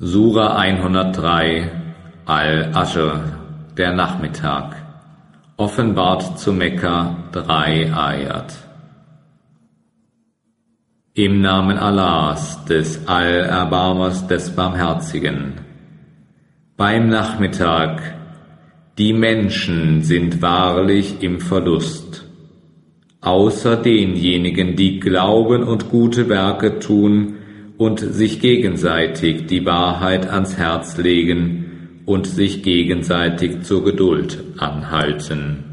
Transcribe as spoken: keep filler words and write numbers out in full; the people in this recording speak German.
Sura hundertdrei Al-Ashr, der Nachmittag, offenbart zu Mekka drei Ayat. Im Namen Allahs, des Allerbarmers, des Barmherzigen. Beim Nachmittag, die Menschen sind wahrlich im Verlust, außer denjenigen, die glauben und gute Werke tun und sich gegenseitig die Wahrheit ans Herz legen und sich gegenseitig zur Geduld anhalten.